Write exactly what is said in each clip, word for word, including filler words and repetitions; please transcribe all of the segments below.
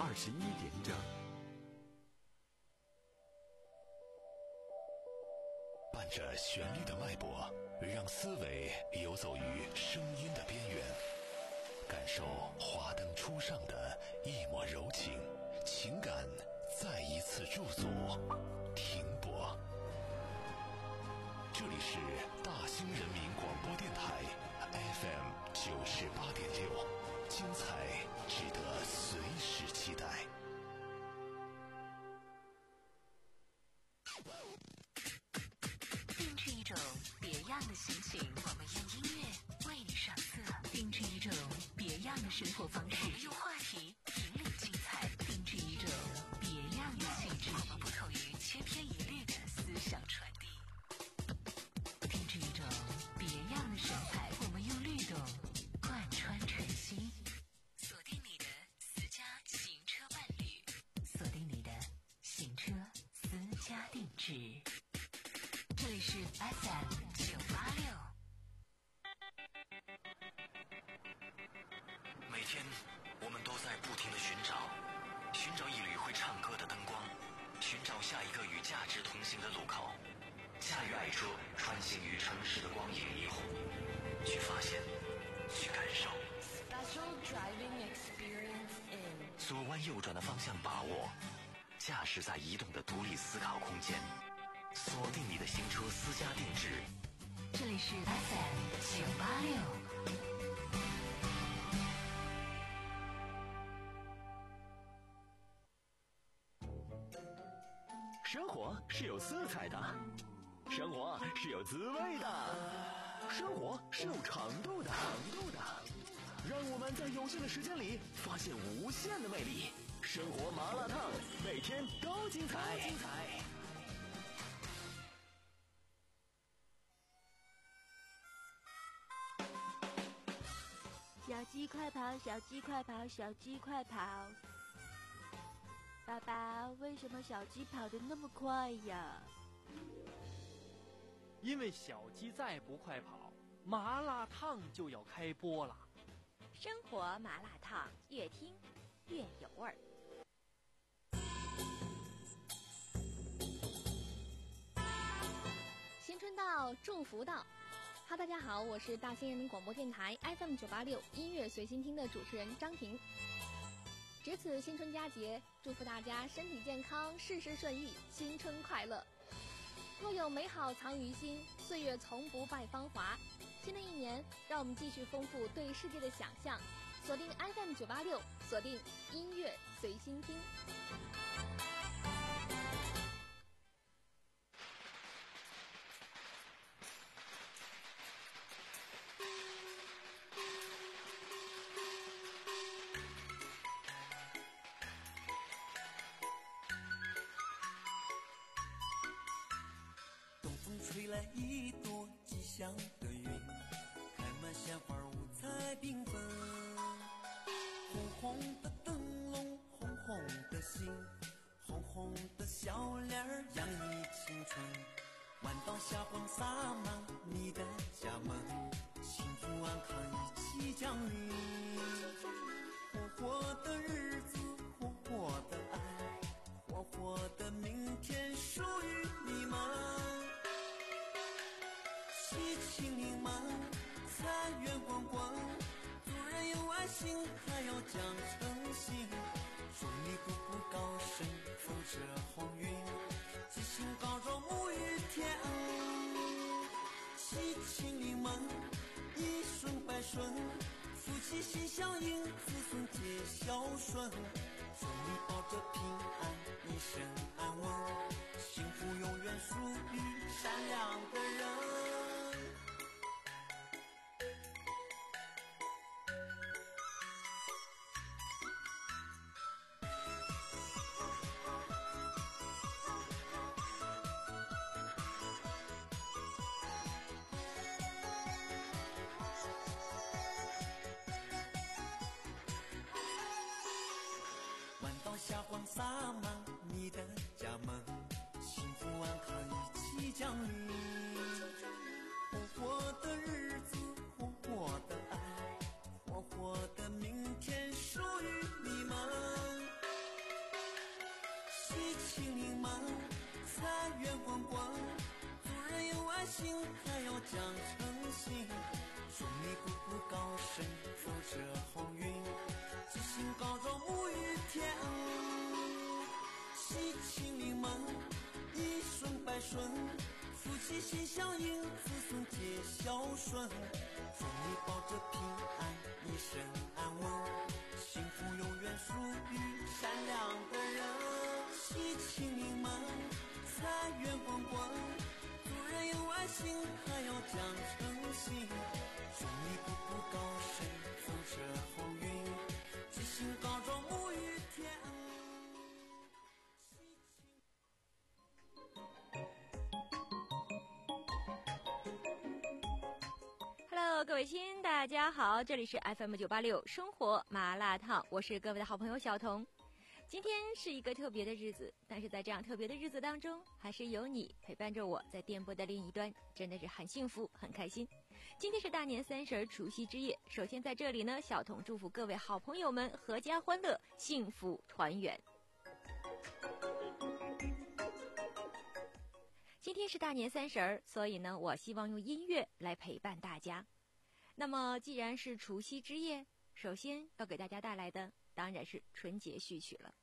二十一点整。 伴着旋律的脉搏，让思维游走于声音的边缘，感受华灯初上的一抹柔情，情感再一次驻足停泊。这里是大兴人民广播电台 F M 九十八点六，精彩值得随时期待。 定制一种别样的心情，我们用音乐为你上色；定制一种别样的生活方式，我们用话题引领精彩；定制一种别样的气质，我们不同于千篇一律的思想传递；定制一种别样的神采，我们用律动贯穿晨曦。锁定你的私家行车伴侣，锁定你的行车私家定制。这里是 F M 九八六。 每天我们都在不停地寻找，寻找一缕会唱歌的灯光，寻找下一个与价值同行的路口，驾驭爱车穿行于城市的光影霓虹，去发现，去感受。 Special driving experience in 左弯右转的方向把握，驾驶在移动的独立思考空间，锁定你的新车私家定制。 这里是 F M 九八六。 生活是有色彩的，生活是有滋味的，生活是有长度的，长度的。让我们在有限的时间里发现无限的魅力。生活麻辣烫，每天都精彩。精彩。 小鸡快跑，小鸡快跑，小鸡快跑！爸爸，为什么小鸡跑得那么快呀？ 因为小鸡再不快跑，麻辣烫就要开播了。 生活麻辣烫，越听越有味儿。 新春到，祝福到。哈，大家好，我是大兴人民广播电台 F M 九八六音乐随心听的主持人张婷。值此新春佳节，祝福大家身体健康，事事顺意，新春快乐。若有美好藏于心，岁月从不败芳华。新的一年，让我们继续丰富对世界的想象，锁定 F M 九八六，锁定音乐随心听。 吹来一朵吉祥的云，开满鲜花五彩缤纷，红红的灯笼，红红的心，红红的笑脸儿洋溢青春。弯道霞光洒满你的家门，幸福安康一起降临。活活的日子，活活的爱，活活的明天属于你们。清明们，财源滚滚，做人有爱心，还要讲诚信。祝你步步高升，福泽鸿运，吉星高照，沐浴天恩。喜清明们，一顺百顺，夫妻心相印，子孙皆孝顺。祝你保着平安，一生安稳，幸福永远属于善良的人。霞光洒满你的家门，幸福安康一起降临。活活的日子，活活的爱，活活的明天属于你们。 清明忙，财源滚滚，做人有爱心，还要讲诚信。祝你步步高升，福泽鸿运，吉星高照沐雨天。喜清明忙，一顺百顺，夫妻心相印，子孙皆孝顺。祝你保着平安，一生安稳，幸福永远属于善良的人。喜清明忙，财源滚滚，做人有爱心，还要讲诚信。祝你步步高升，福泽鸿运，吉星高照沐雨天。 Hello， 各位亲，大家好，这里是 F M 九八六生活麻辣烫，我是各位的好朋友小彤。今天是一个特别的日子，但是在这样特别的日子当中，还是有你陪伴着我在电波的另一端，真的是很幸福很开心。今天是大年三十除夕之夜，首先在这里呢，小彤祝福各位好朋友们阖家欢乐，幸福团圆。今天是大年三十，所以呢，我希望用音乐来陪伴大家。那么既然是除夕之夜，首先要给大家带来的当然是春节序曲了。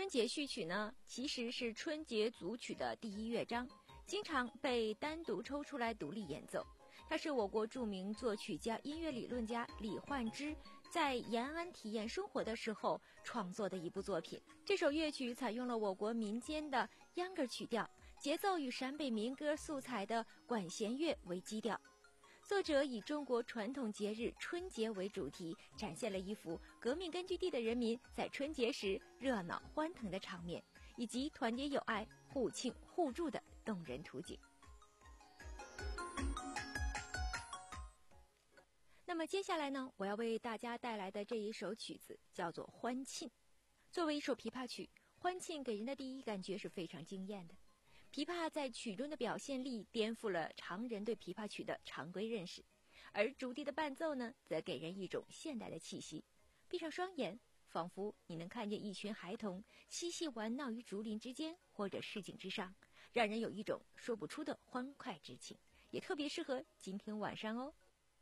节序曲呢，其实是春节组曲的第一乐章，经常被单独抽出来独立演奏。它是我国著名作曲家、音乐理论家李焕之在延安体验生活的时候创作的一部作品。这首乐曲采用了我国民间的秧歌曲调，节奏与陕北民歌素材的管弦乐为基调。作者以中国传统节日春节为主题，展现了一幅革命根据地的人民在春节时热闹欢腾的场面，以及团结友爱、互庆互助的动人图景。那么接下来呢，我要为大家带来的这一首曲子叫做《欢庆》。作为一首琵琶曲，《欢庆》给人的第一感觉是非常惊艳的。琵琶在曲中的表现力颠覆了常人对琵琶曲的常规认识，而竹笛的伴奏呢，则给人一种现代的气息。闭上双眼，仿佛你能看见一群孩童嬉戏玩闹于竹林之间或者市井之上，让人有一种说不出的欢快之情，也特别适合今天晚上哦。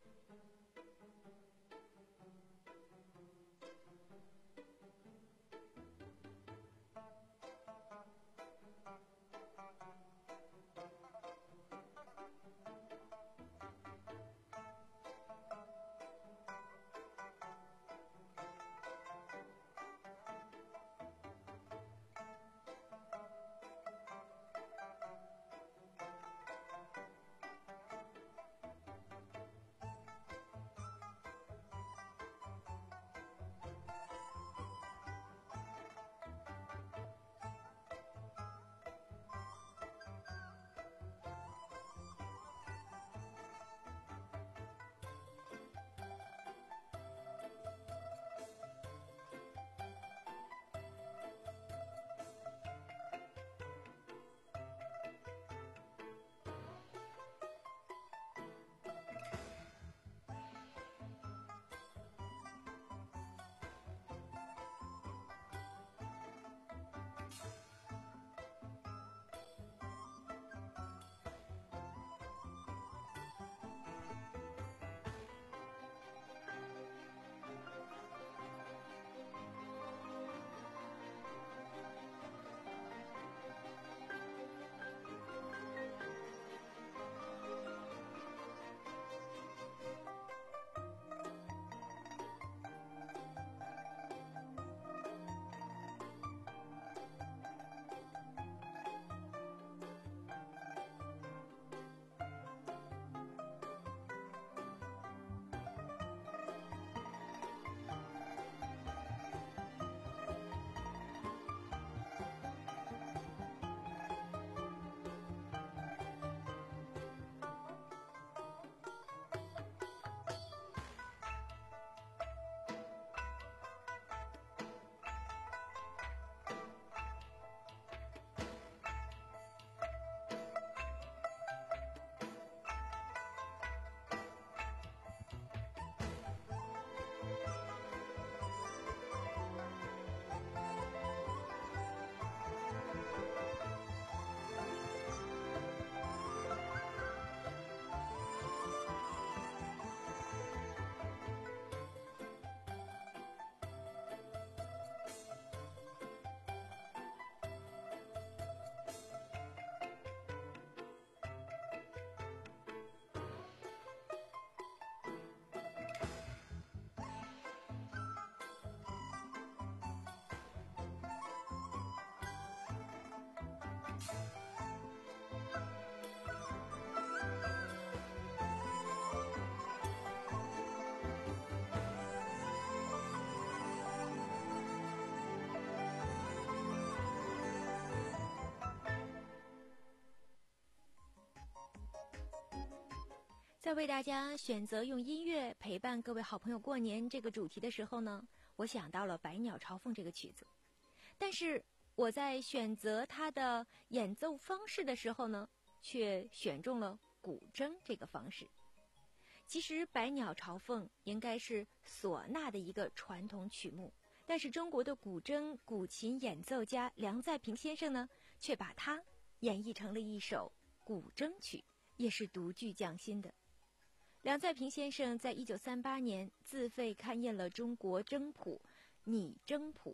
在为大家选择用音乐陪伴各位好朋友过年这个主题的时候呢，我想到了《百鸟朝凤》这个曲子，但是我在选择它的演奏方式的时候呢，却选中了古筝这个方式。其实《百鸟朝凤》应该是唢呐的一个传统曲目，但是中国的古筝古琴演奏家梁再平先生呢，却把它演绎成了一首古筝曲，也是独具匠心的。梁再平先生在一九三八年自费刊印了《中国筝谱》《拟筝谱》，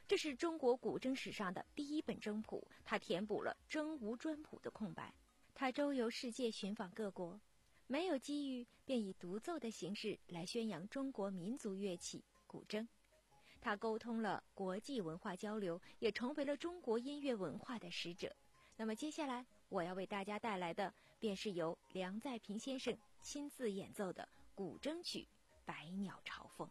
这是中国古筝史上的第一本筝谱，它填补了筝无专谱的空白。它周游世界，寻访各国，没有机遇便以独奏的形式来宣扬中国民族乐器古筝。它沟通了国际文化交流，也成为了中国音乐文化的使者。那么接下来我要为大家带来的便是由梁再平先生亲自演奏的古筝曲《百鸟朝凤》。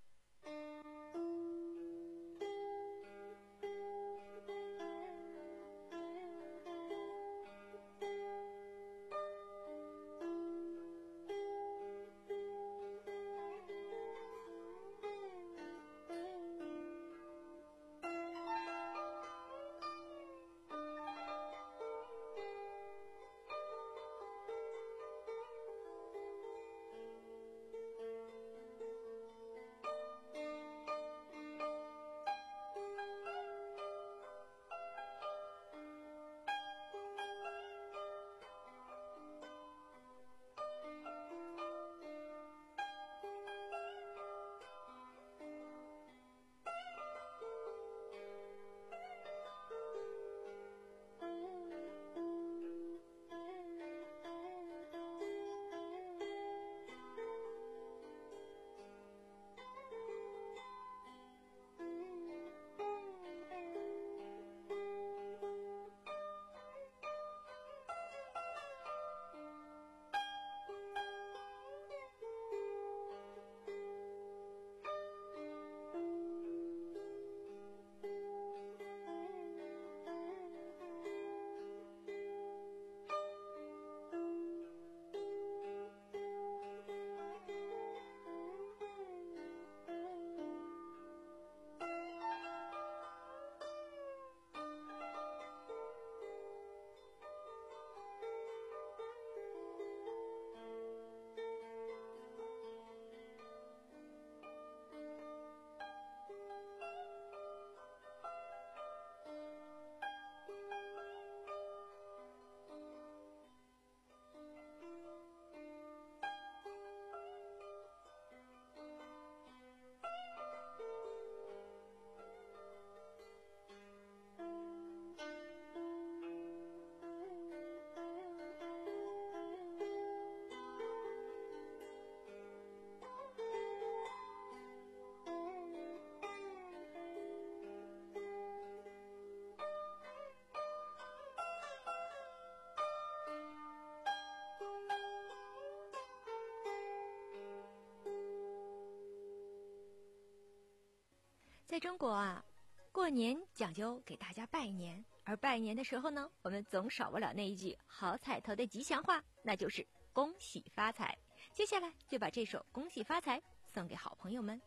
在中国啊，过年讲究给大家拜年，而拜年的时候呢，我们总少不了那一句好彩头的吉祥话，那就是恭喜发财。接下来就把这首恭喜发财送给好朋友们。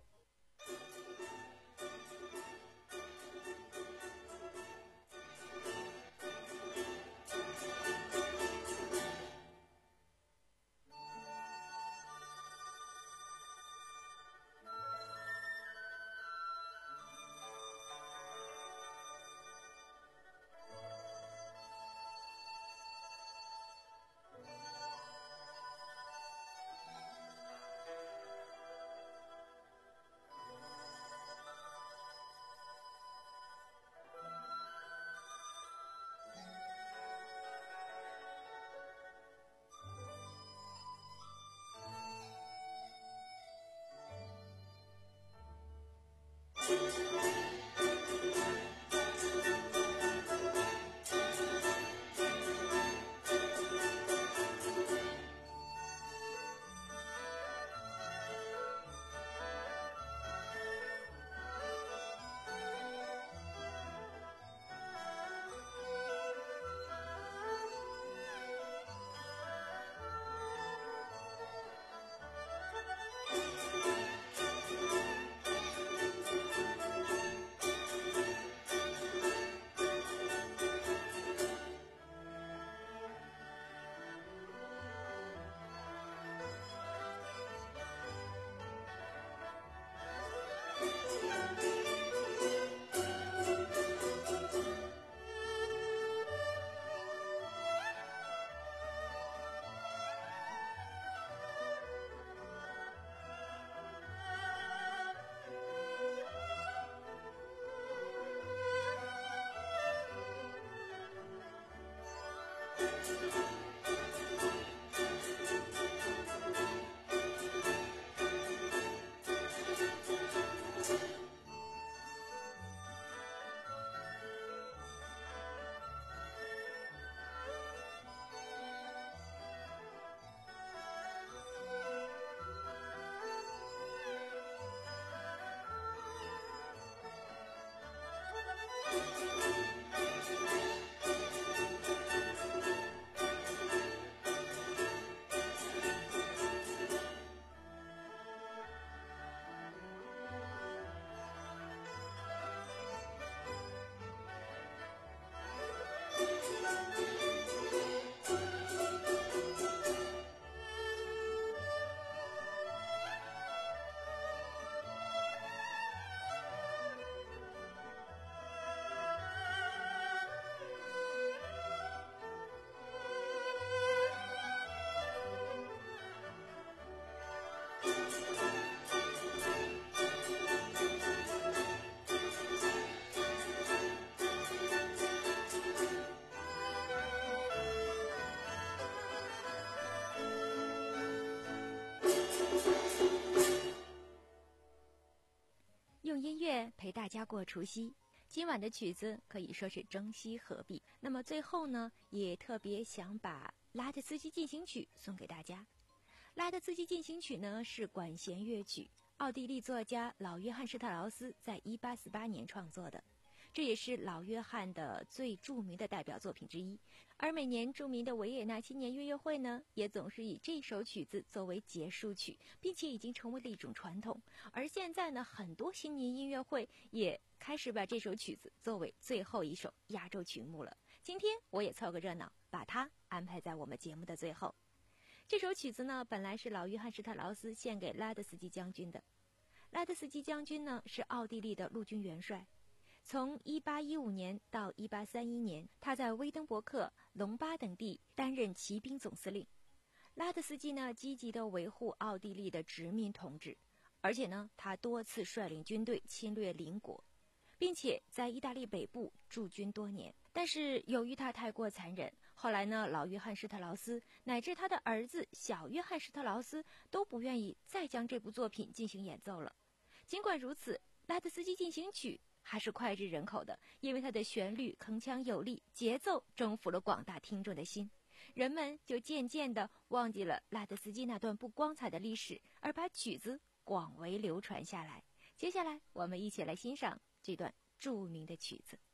用音乐陪大家过除夕。今晚的曲子可以说是中西合璧。那么最后呢，也特别想把拉德斯基进行曲送给大家。拉德斯基进行曲呢是管弦乐曲，奥地利作家老约翰施特劳斯在一八四八年创作的，这也是老约翰的最著名的代表作品之一。而每年著名的维也纳新年音乐会呢，也总是以这首曲子作为结束曲，并且已经成为了一种传统。而现在呢，很多新年音乐会也开始把这首曲子作为最后一首压轴曲目了。今天我也凑个热闹，把它安排在我们节目的最后。这首曲子呢，本来是老约翰施特劳斯献给拉德斯基将军的。拉德斯基将军呢，是奥地利的陆军元帅。从一八一五年到一八三一年，他在威登伯克、隆巴等地担任骑兵总司令。拉德斯基呢，积极地维护奥地利的殖民统治，而且呢，他多次率领军队侵略邻国，并且在意大利北部驻军多年。但是由于他太过残忍，后来呢，老约翰施特劳斯乃至他的儿子小约翰施特劳斯都不愿意再将这部作品进行演奏了。尽管如此，拉德斯基进行曲还是脍炙人口的，因为它的旋律铿锵有力，节奏征服了广大听众的心，人们就渐渐地忘记了拉德斯基那段不光彩的历史，而把曲子广为流传下来。接下来我们一起来欣赏这段著名的曲子。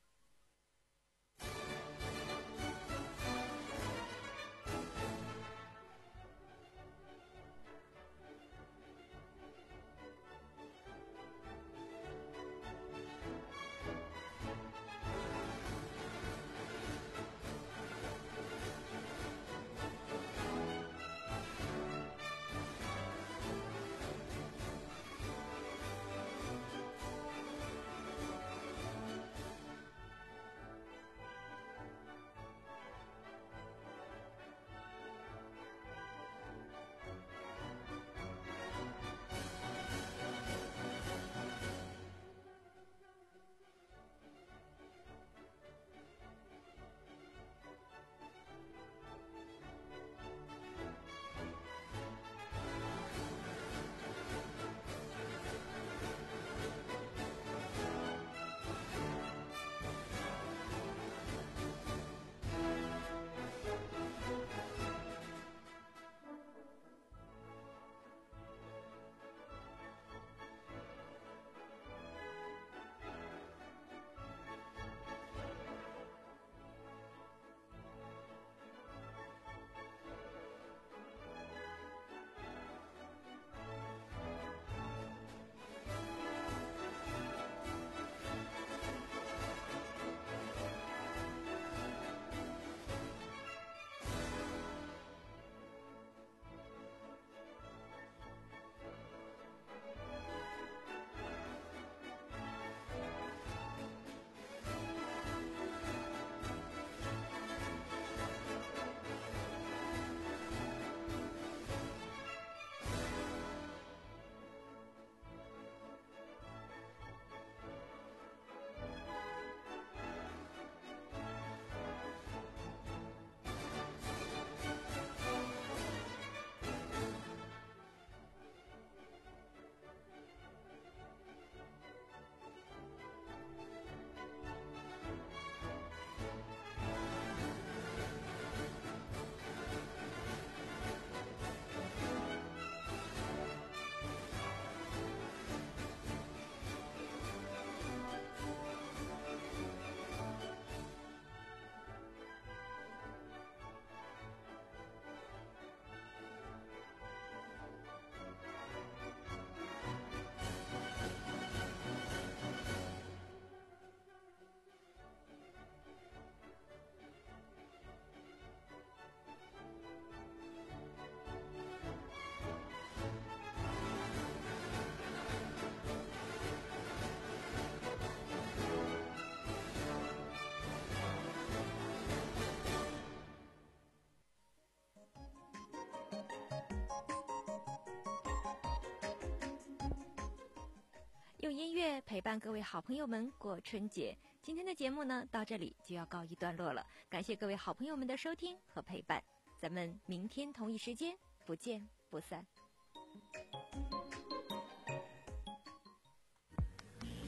用音乐陪伴各位好朋友们过春节。今天的节目呢，到这里就要告一段落了。感谢各位好朋友们的收听和陪伴，咱们明天同一时间不见不散。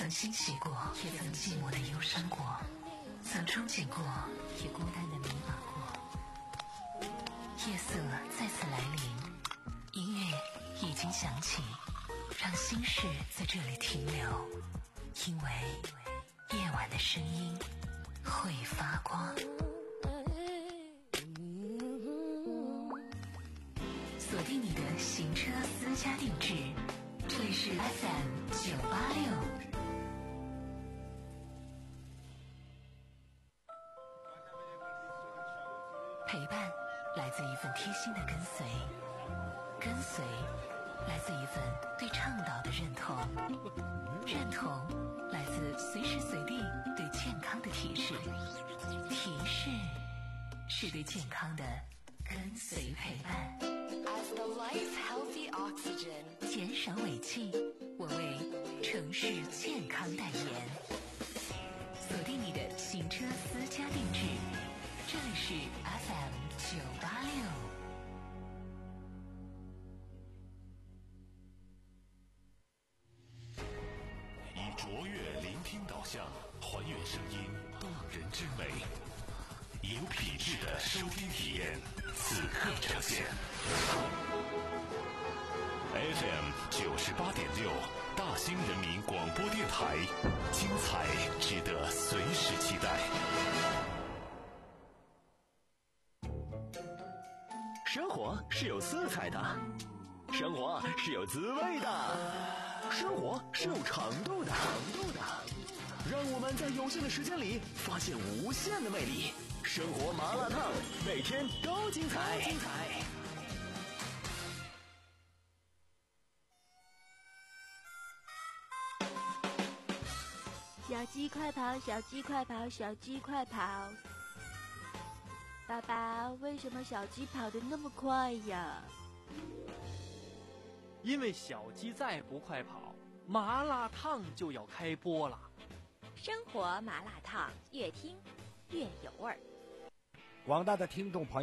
曾欣喜过，也曾寂寞的忧伤过，曾憧憬过，也孤单的迷茫过。夜色再次来临，音乐已经响起，让心事在这里停留，因为夜晚的声音会发光。锁定你的行车私家定制，这里是 F M 九八六。陪伴来自一份贴心的跟随，跟随来自一份对倡导的认同，认同来自随时随地对健康的提示，提示是对健康的跟随陪伴。 As the lights healthy oxygen， 减少尾气，我为城市健康代言。锁定你的行车私家定制，这里是 F M 九八六。 以卓越聆听导向，还原声音动人之美，有品质的收听体验，此刻呈现。F M 九十八点六，大兴人民广播电台，精彩值得随时期待。 生活是有色彩的，生活是有滋味的，生活是有长度的，长度的。让我们在有限的时间里发现无限的魅力。生活麻辣烫，每天都精彩。精彩。 小鸡快跑，小鸡快跑，小鸡快跑！爸爸，为什么小鸡跑得那么快呀？ 因为小鸡再不快跑，麻辣烫就要开播了。 生活麻辣烫，越听越有味儿。 广大的听众朋友